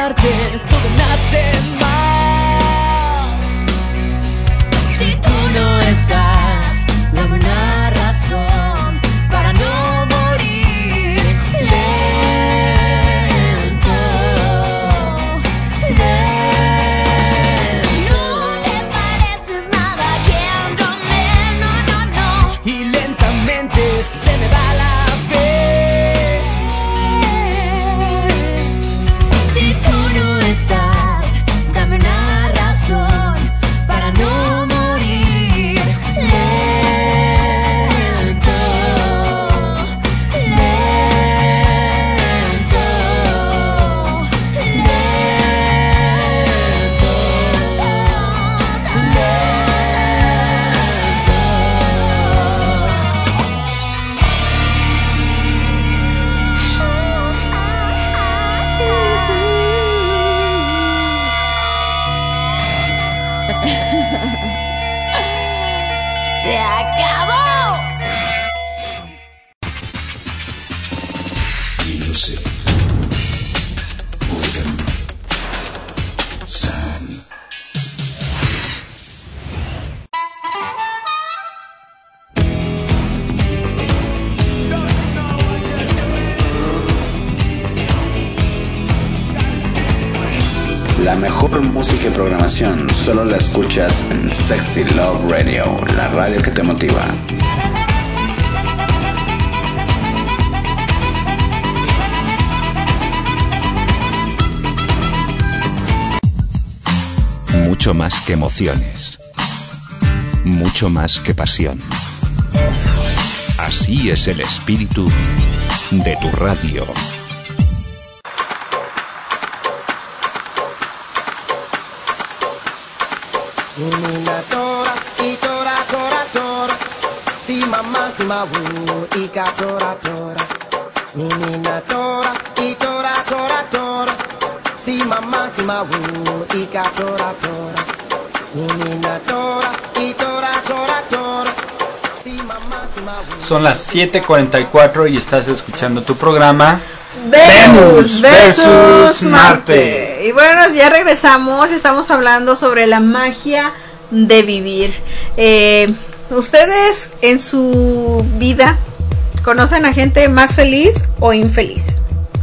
pensar que todo me hace mal. Si tú no estás, dame una razón para no morir lento, lento. No te pareces nada queriéndome, no, no, no. Y lentamente se me va la fe. Si tú no estás, dame una razón para no morir lento, lento, ¡se acabó!
Music. Organ. Sound.
La mejor música y programación solo la escuchas en Sexy Love Radio, la radio que te motiva.
Mucho más que emociones. Mucho más que pasión. Así es el espíritu de tu radio.
Nina tora, y tora, tora, tora. Si mamá, si mabu, y ka tora, tora. Nina tora, y tora, tora, tora. Si mamá, si mabu, y ka tora, tora. Nina tora, y tora, tora, tora. Si mamá, si mabu.
Son las siete cuarenta y cuatro y estás escuchando tu programa
Venus versus
versus
Marte. Y bueno, ya regresamos y estamos hablando sobre la magia de vivir. Eh, ¿Ustedes en su vida conocen a gente más feliz o infeliz?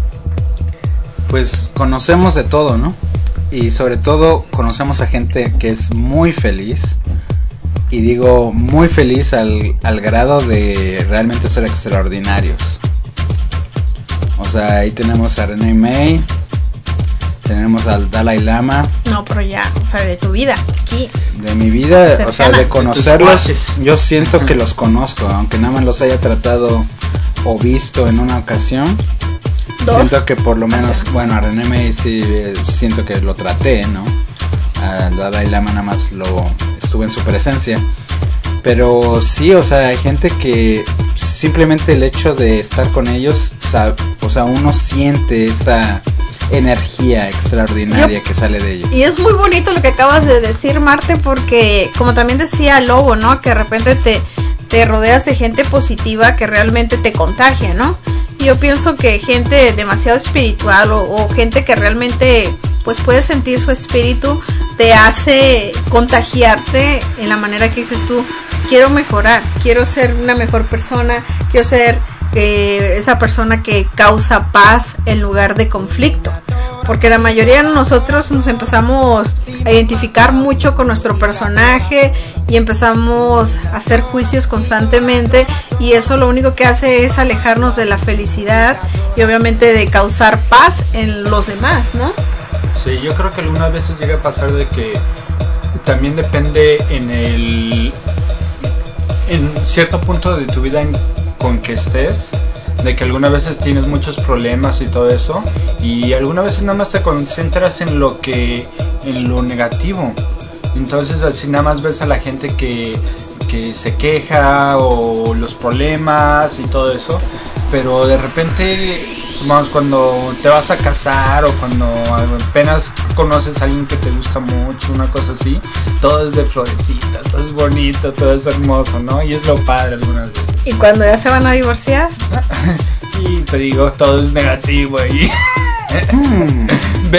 Pues conocemos de todo, ¿no? Y sobre todo conocemos a gente que es muy feliz. Y digo muy feliz al, al grado de realmente ser extraordinarios. O sea, ahí tenemos a René May, tenemos al Dalai Lama.
No, pero ya, o sea, de tu vida, aquí.
De mi vida,
Cercana.
o sea, de conocerlos,
De tus cuates.
yo siento que los conozco, aunque nada más los haya tratado o visto en una ocasión.
Dos.
Siento que por lo menos,
Así.
bueno, a René May sí eh, siento que lo traté, ¿no? Al Dalai Lama nada más lo estuve en su presencia. Pero sí, o sea, hay gente que simplemente el hecho de estar con ellos, sabe, o sea, uno siente esa energía extraordinaria
Yo-
que sale de ellos.
Y es muy bonito lo que acabas de decir, Marte, porque como también decía Lobo, ¿no? Que de repente te, te rodeas de gente positiva que realmente te contagia, ¿no? Y yo pienso que gente demasiado espiritual o, o gente que realmente pues puede sentir su espíritu te hace contagiarte en la manera que dices tú, quiero mejorar, quiero ser una mejor persona, quiero ser eh, esa persona que causa paz en lugar de conflicto. Porque la mayoría de nosotros nos empezamos a identificar mucho con nuestro personaje y empezamos a hacer juicios constantemente, y eso lo único que hace es alejarnos de la felicidad y obviamente de causar paz en los demás, ¿no?
Sí, yo creo que algunas veces llega a pasar de que también depende en el en cierto punto de tu vida en, con que estés, de que algunas veces tienes muchos problemas y todo eso, y algunas veces nada más te concentras en lo que en lo negativo. Entonces así nada más ves a la gente que, que se queja o los problemas y todo eso, pero de repente, vamos, cuando te vas a casar o cuando apenas conoces a alguien que te gusta mucho, una cosa así, todo es de florecitas, todo es bonito, todo es hermoso, ¿no? Y es lo padre algunas veces.
Y cuando ya se van a divorciar,
Y te digo, todo es negativo ahí. ¿Ves?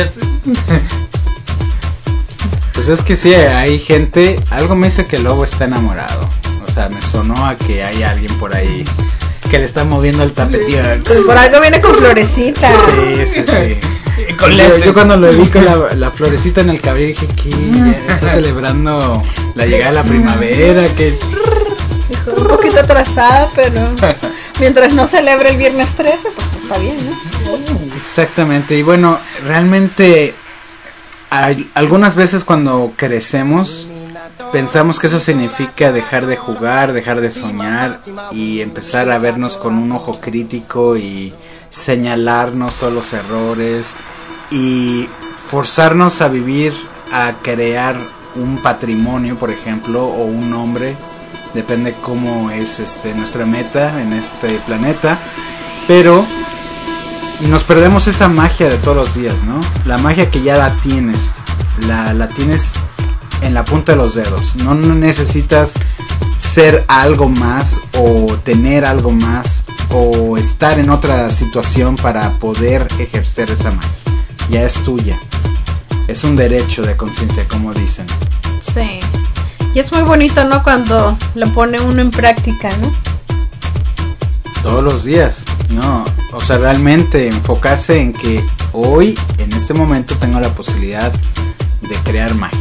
Pues es que sí, hay gente, algo me dice que el lobo está enamorado. O sea, me sonó a que hay alguien por ahí que le está moviendo el tapetío.
Por algo viene con florecita.
Sí, sí, sí.
Con
yo,
lentes.
yo cuando lo vi con la, la florecita en el cabello dije que ya está celebrando la llegada de la primavera, que
Dijo, un poquito atrasada, pero mientras no celebre el viernes trece, pues está bien, ¿no?
exactamente. Y bueno, realmente hay, algunas veces cuando crecemos pensamos que eso significa dejar de jugar, dejar de soñar y empezar a vernos con un ojo crítico y señalarnos todos los errores y forzarnos a vivir, a crear un patrimonio, por ejemplo, o un nombre, depende cómo es este nuestra meta en este planeta, pero nos perdemos esa magia de todos los días, ¿no? La magia que ya la tienes, la, la tienes en la punta de los dedos. No, no necesitas ser algo más o tener algo más o estar en otra situación para poder ejercer esa magia. Ya es tuya. Es un derecho de conciencia, como dicen.
Sí. Y es muy bonito, ¿no? Cuando lo pone uno en práctica, ¿no?
Todos los días, ¿no? O sea, realmente enfocarse en que hoy, en este momento, tengo la posibilidad de crear magia.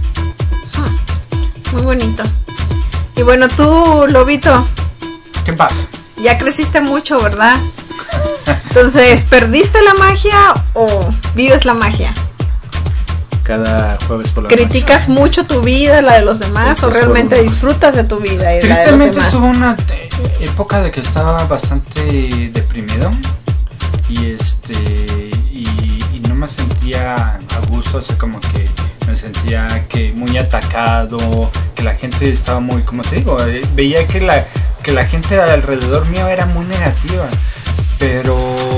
Muy bonito. Y bueno, tú, Lobito,
¿Qué pasa?
ya creciste mucho, ¿verdad? Entonces, ¿perdiste la magia o vives la magia?
Cada jueves por la
¿Criticas
noche.
mucho tu vida, la de los demás, o
Pues,
realmente
por-
disfrutas de tu vida y de la de los
Tristemente
demás?
estuvo una eh, época de que estaba bastante deprimido y este y, y no me sentía a gusto, o sea, como que me sentía que muy atacado, que la gente estaba muy, como te digo, eh, veía que la que la gente alrededor mío era muy negativa, pero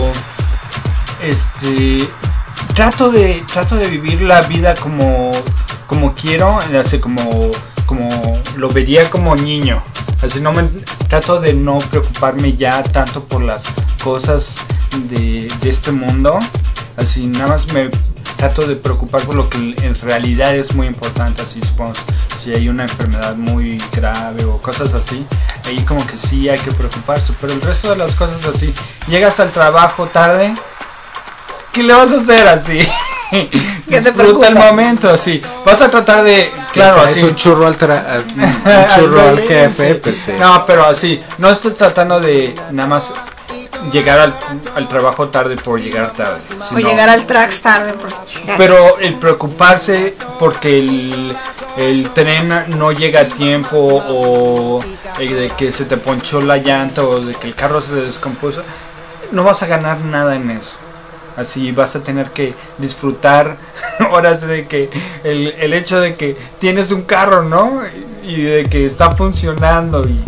este trato de trato de vivir la vida como como quiero, así como como lo vería como niño. Así no me trato de no preocuparme ya tanto por las cosas de, de este mundo. Así nada más me trato de preocupar por lo que en realidad es muy importante. Así supongo, si hay una enfermedad muy grave o cosas así, ahí como que sí hay que preocuparse. Pero el resto de las cosas así, llegas al trabajo tarde, ¿qué le vas a hacer así? Disfruta el momento, sí. Vas a tratar de, claro,
es
así.
un churro al, tra- un churro al jefe, pues sí.
No, pero así, no estás tratando de nada más llegar al, al trabajo tarde por llegar tarde.
O
sino-
llegar al tracks tarde. Por...
Pero el preocuparse porque el, el tren no llega a tiempo o eh, de que se te ponchó la llanta o de que el carro se descompuso, no vas a ganar nada en eso. Así vas a tener que disfrutar horas de que el, el hecho de que tienes un carro, ¿no? Y de que está funcionando y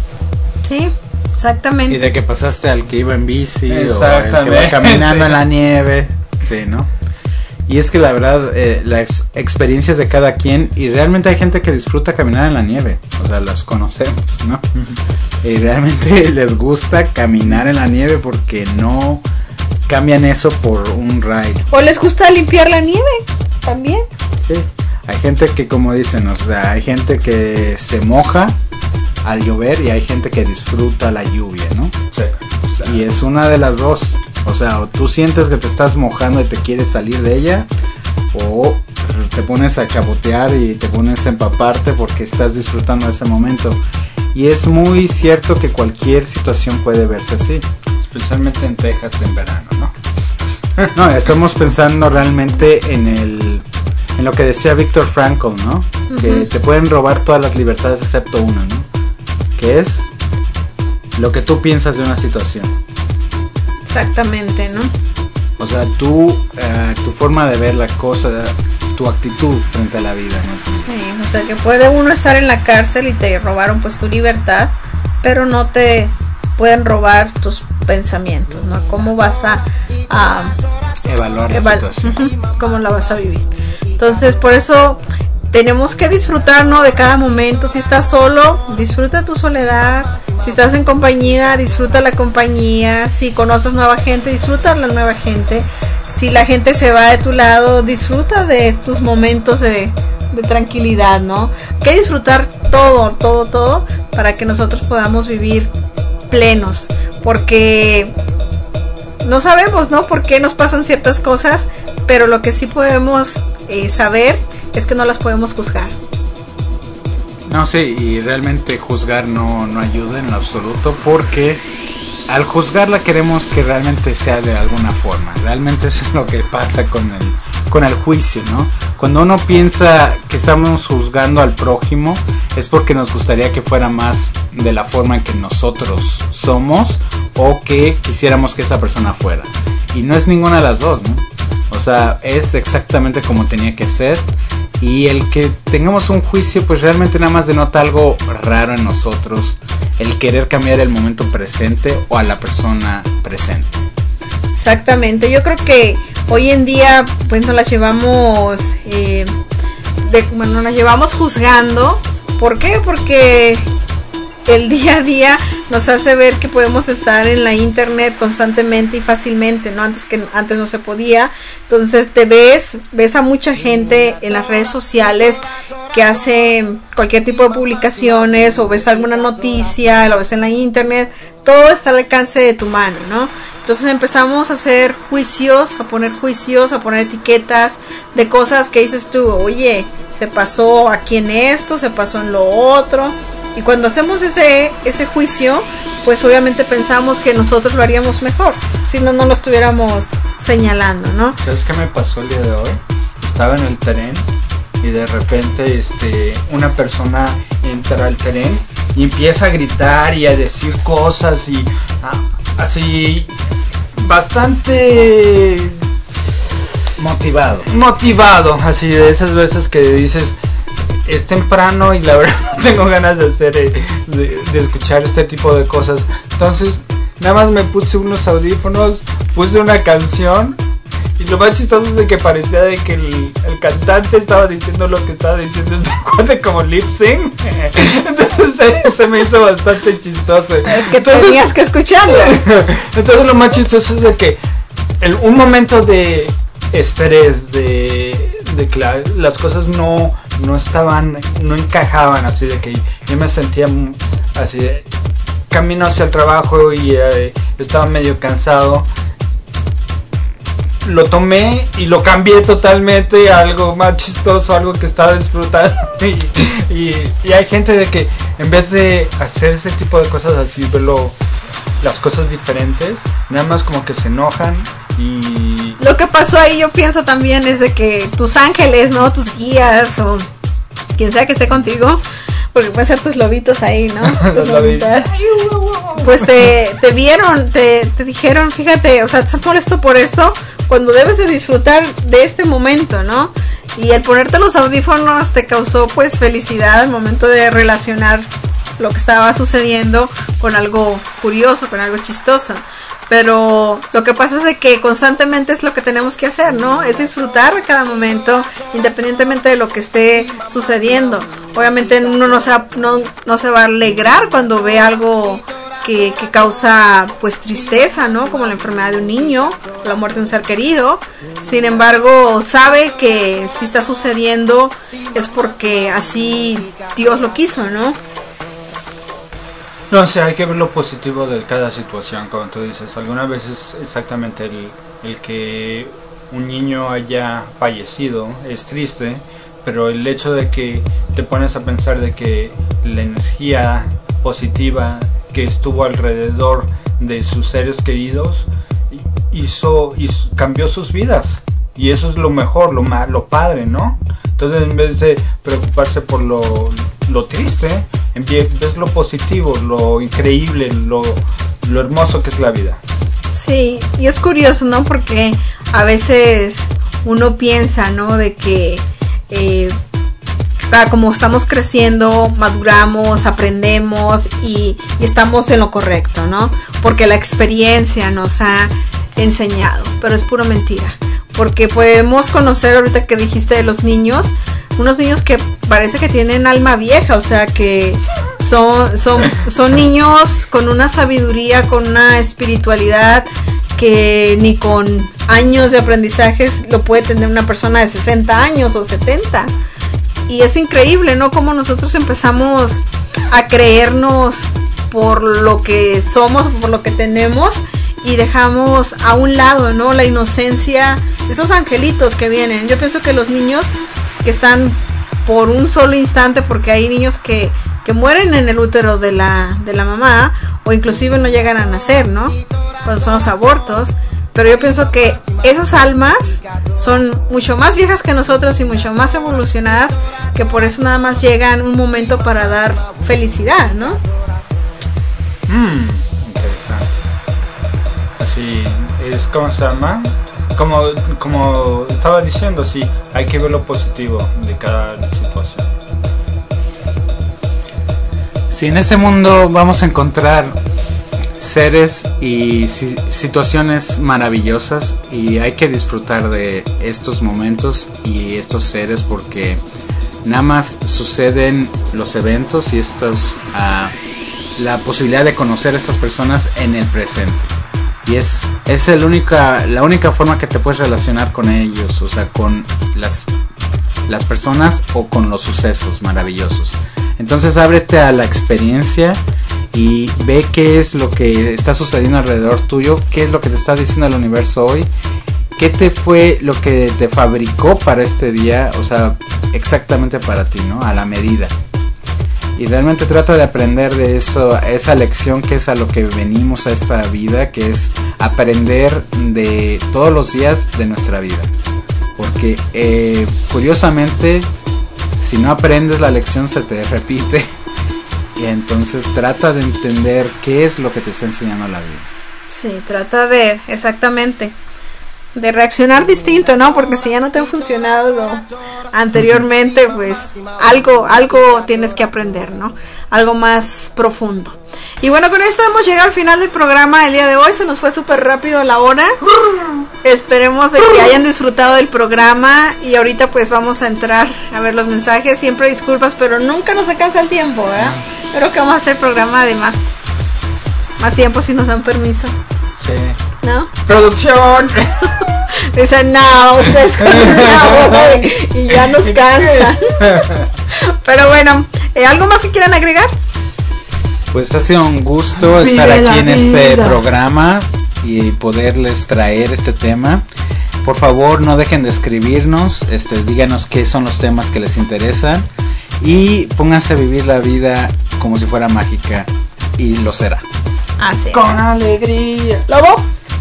Sí, exactamente.
Y de que pasaste al que iba en bici o el que
Exactamente.
va caminando en la nieve, sí, ¿no? Y es que la verdad, eh, las experiencias de cada quien, y realmente hay gente que disfruta caminar en la nieve, o sea, las conocemos, ¿no? Y realmente les gusta caminar en la nieve porque no cambian eso por un ride.
O les gusta limpiar la nieve también.
Sí, hay gente que, como dicen, o sea, hay gente que se moja al llover y hay gente que disfruta la lluvia, ¿no?
sí, o sea,
Y es una de las dos. O sea, o tú sientes que te estás mojando y te quieres salir de ella, o te pones a chapotear y te pones a empaparte porque estás disfrutando de ese momento. Y es muy cierto que cualquier situación puede verse así.
especialmente en Texas en verano, ¿no?
No, estamos pensando realmente en el en lo que decía Viktor Frankl, ¿no? Uh-huh. Que te pueden robar todas las libertades excepto una, ¿no? Que es lo que tú piensas de una situación.
Exactamente, ¿no?
O sea, tú, uh, tu forma de ver la cosa, tu actitud frente a la vida, ¿no?
Sí, o sea que puede uno estar en la cárcel y te robaron pues tu libertad, pero no te pueden robar tus pensamientos, ¿no? ¿Cómo vas a, a
evaluar la
eval-
situación?
Uh-huh, ¿cómo la vas a vivir? Entonces, por eso tenemos que disfrutar, ¿no? De cada momento. Si estás solo, disfruta tu soledad. Si estás en compañía, disfruta la compañía. Si conoces nueva gente, disfruta la nueva gente. si la gente se va de tu lado, disfruta de tus momentos de, de tranquilidad, ¿no? Hay que disfrutar todo, todo, todo para que nosotros podamos vivir plenos, porque no sabemos, ¿no?, por qué nos pasan ciertas cosas, pero lo que sí podemos eh, saber es que no las podemos juzgar.
No, sí, y realmente juzgar no, no ayuda en lo absoluto, porque al juzgarla queremos que realmente sea de alguna forma. Realmente eso es lo que pasa con el, con el juicio, ¿no? Cuando uno piensa que estamos juzgando al prójimo, es porque nos gustaría que fuera más de la forma en que nosotros somos, o que quisiéramos que esa persona fuera. Y no es ninguna de las dos, ¿no? O sea, es exactamente como tenía que ser. Y el que tengamos un juicio, pues realmente nada más denota algo raro en nosotros, el querer cambiar el momento presente o a la persona presente.
Exactamente, yo creo que hoy en día pues nos las llevamos eh, de, bueno, nos las llevamos juzgando. ¿Por qué? Porque el día a día nos hace ver que podemos estar en la internet constantemente y fácilmente, ¿no? Antes que antes no se podía. Entonces te ves, ves a mucha gente en las redes sociales que hace cualquier tipo de publicaciones, o ves alguna noticia, lo ves en la internet, todo está al alcance de tu mano, ¿no? Entonces empezamos a hacer juicios, a poner juicios, a poner etiquetas de cosas que dices tú, oye, se pasó aquí en esto, se pasó en lo otro. Y cuando hacemos ese ese juicio, pues obviamente pensamos que nosotros lo haríamos mejor, si no, no lo estuviéramos señalando, ¿no?
¿Sabes qué me pasó el día de hoy? Estaba en el tren y de repente este una persona entra al tren y empieza a gritar y a decir cosas y ah, así bastante
motivado.
Motivado, así de esas veces que dices, es temprano y la verdad no tengo ganas de hacer eh, de, de escuchar este tipo de cosas. Entonces nada más me puse unos audífonos, puse una canción, y lo más chistoso es de que parecía de que el, el cantante estaba diciendo lo que estaba diciendo este cuate como lip sync. Entonces se, se me hizo bastante chistoso.
Es que
entonces,
tenías que escucharlo.
Entonces lo más chistoso es de que el, un momento de estrés, de, de que la, las cosas no no estaban, no encajaban, así de que yo me sentía así de, camino hacia el trabajo y eh, estaba medio cansado. Lo tomé y lo cambié totalmente a algo más chistoso, algo que estaba disfrutando. Y, y, y hay gente de que en vez de hacer ese tipo de cosas así, verlo, las cosas diferentes, nada más como que se enojan. Y
lo que pasó ahí, yo pienso también, es de que tus ángeles, ¿no? Tus guías o quien sea que esté contigo, porque pueden ser tus lobitos ahí, ¿no? Tus lobitas. Pues te, te vieron, te, te dijeron, fíjate, o sea, estás molesto por esto, cuando debes de disfrutar de este momento, ¿no? Y el ponerte los audífonos te causó pues felicidad al momento de relacionar lo que estaba sucediendo con algo curioso, con algo chistoso. Pero lo que pasa es de que constantemente es lo que tenemos que hacer, ¿no? Es disfrutar de cada momento, independientemente de lo que esté sucediendo. Obviamente uno no se va, no, no se va a alegrar cuando ve algo que, que causa pues tristeza, ¿no? Como la enfermedad de un niño, la muerte de un ser querido. Sin embargo, sabe que si está sucediendo es porque así Dios lo quiso, ¿no?
No sé, hay que ver lo positivo de cada situación, como tú dices. Algunas veces exactamente el, el que un niño haya fallecido es triste, pero el hecho de que te pones a pensar de que la energía positiva que estuvo alrededor de sus seres queridos hizo, hizo cambió sus vidas, y eso es lo mejor, lo, lo padre, ¿no? Entonces, en vez de preocuparse por lo, lo triste, ves lo positivo, lo increíble, lo, lo hermoso que es la vida.
Sí, y es curioso, ¿no? Porque a veces uno piensa, ¿no? De que eh, como estamos creciendo, maduramos, aprendemos y, y estamos en lo correcto, ¿no? Porque la experiencia nos ha enseñado, pero es pura mentira. Porque podemos conocer, ahorita que dijiste de los niños, unos niños que parece que tienen alma vieja, o sea que son, son, son niños con una sabiduría, con una espiritualidad que ni con años de aprendizajes lo puede tener una persona de sesenta años o setenta. Y es increíble, ¿no? Cómo nosotros empezamos a creernos por lo que somos, por lo que tenemos, y dejamos a un lado, ¿no? La inocencia, esos angelitos que vienen. Yo pienso que los niños que están por un solo instante, porque hay niños que, que mueren en el útero de la, de la mamá, o inclusive no llegan a nacer, ¿no? Cuando son los abortos. Pero yo pienso que esas almas son mucho más viejas que nosotros y mucho más evolucionadas, que por eso nada más llegan un momento para dar felicidad, ¿no?
Mm, interesante. Así es, como se llama, como, como estaba diciendo, sí, hay que ver lo positivo de cada situación.
Si en este mundo vamos a encontrar seres y si, situaciones maravillosas, y hay que disfrutar de estos momentos y estos seres, porque nada más suceden los eventos y estos uh, la posibilidad de conocer a estas personas en el presente, y es, es el única, la única forma que te puedes relacionar con ellos, o sea, con las, las personas o con los sucesos maravillosos. Entonces ábrete a la experiencia y ve qué es lo que está sucediendo alrededor tuyo, qué es lo que te está diciendo el universo hoy, qué te fue lo que te fabricó para este día, o sea, exactamente para ti, ¿no? A la medida. Y realmente trata de aprender de eso, esa lección que es a lo que venimos a esta vida, que es aprender de todos los días de nuestra vida. Porque eh, curiosamente, si no aprendes la lección se te repite. Y entonces trata de entender qué es lo que te está enseñando la vida.
Sí, trata de, exactamente, de reaccionar distinto, ¿no? Porque si ya no te ha funcionado anteriormente, pues algo, algo tienes que aprender, ¿no? Algo más profundo. Y bueno, con esto hemos llegado al final del programa del día de hoy. Se nos fue súper rápido la hora. Esperemos de que hayan disfrutado del programa. Y ahorita pues vamos a entrar a ver los mensajes. Siempre disculpas, pero nunca nos alcanza el tiempo, ¿verdad? Creo que vamos a hacer programa de más, más tiempo si nos dan permiso.
Sí.
¿No?
¡Producción!
Dicen, no, ustedes con una y ya nos cansan. Pero bueno, ¿eh, ¿algo más que quieran agregar?
Pues ha sido un gusto
Vive
estar aquí en este
vida.
programa y poderles traer este tema. Por favor, no dejen de escribirnos, este, díganos qué son los temas que les interesan y pónganse a vivir la vida como si fuera mágica, y lo será.
Así.
Con alegría.
¿Lobo?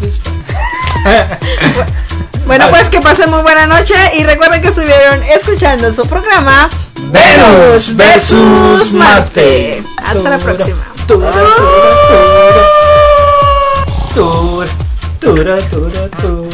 Bueno, pues que pasen muy buena noche y recuerden que estuvieron escuchando su programa Venus versus Marte. Hasta la próxima.
Tura, tura, tura, tura, tura, tura, tura.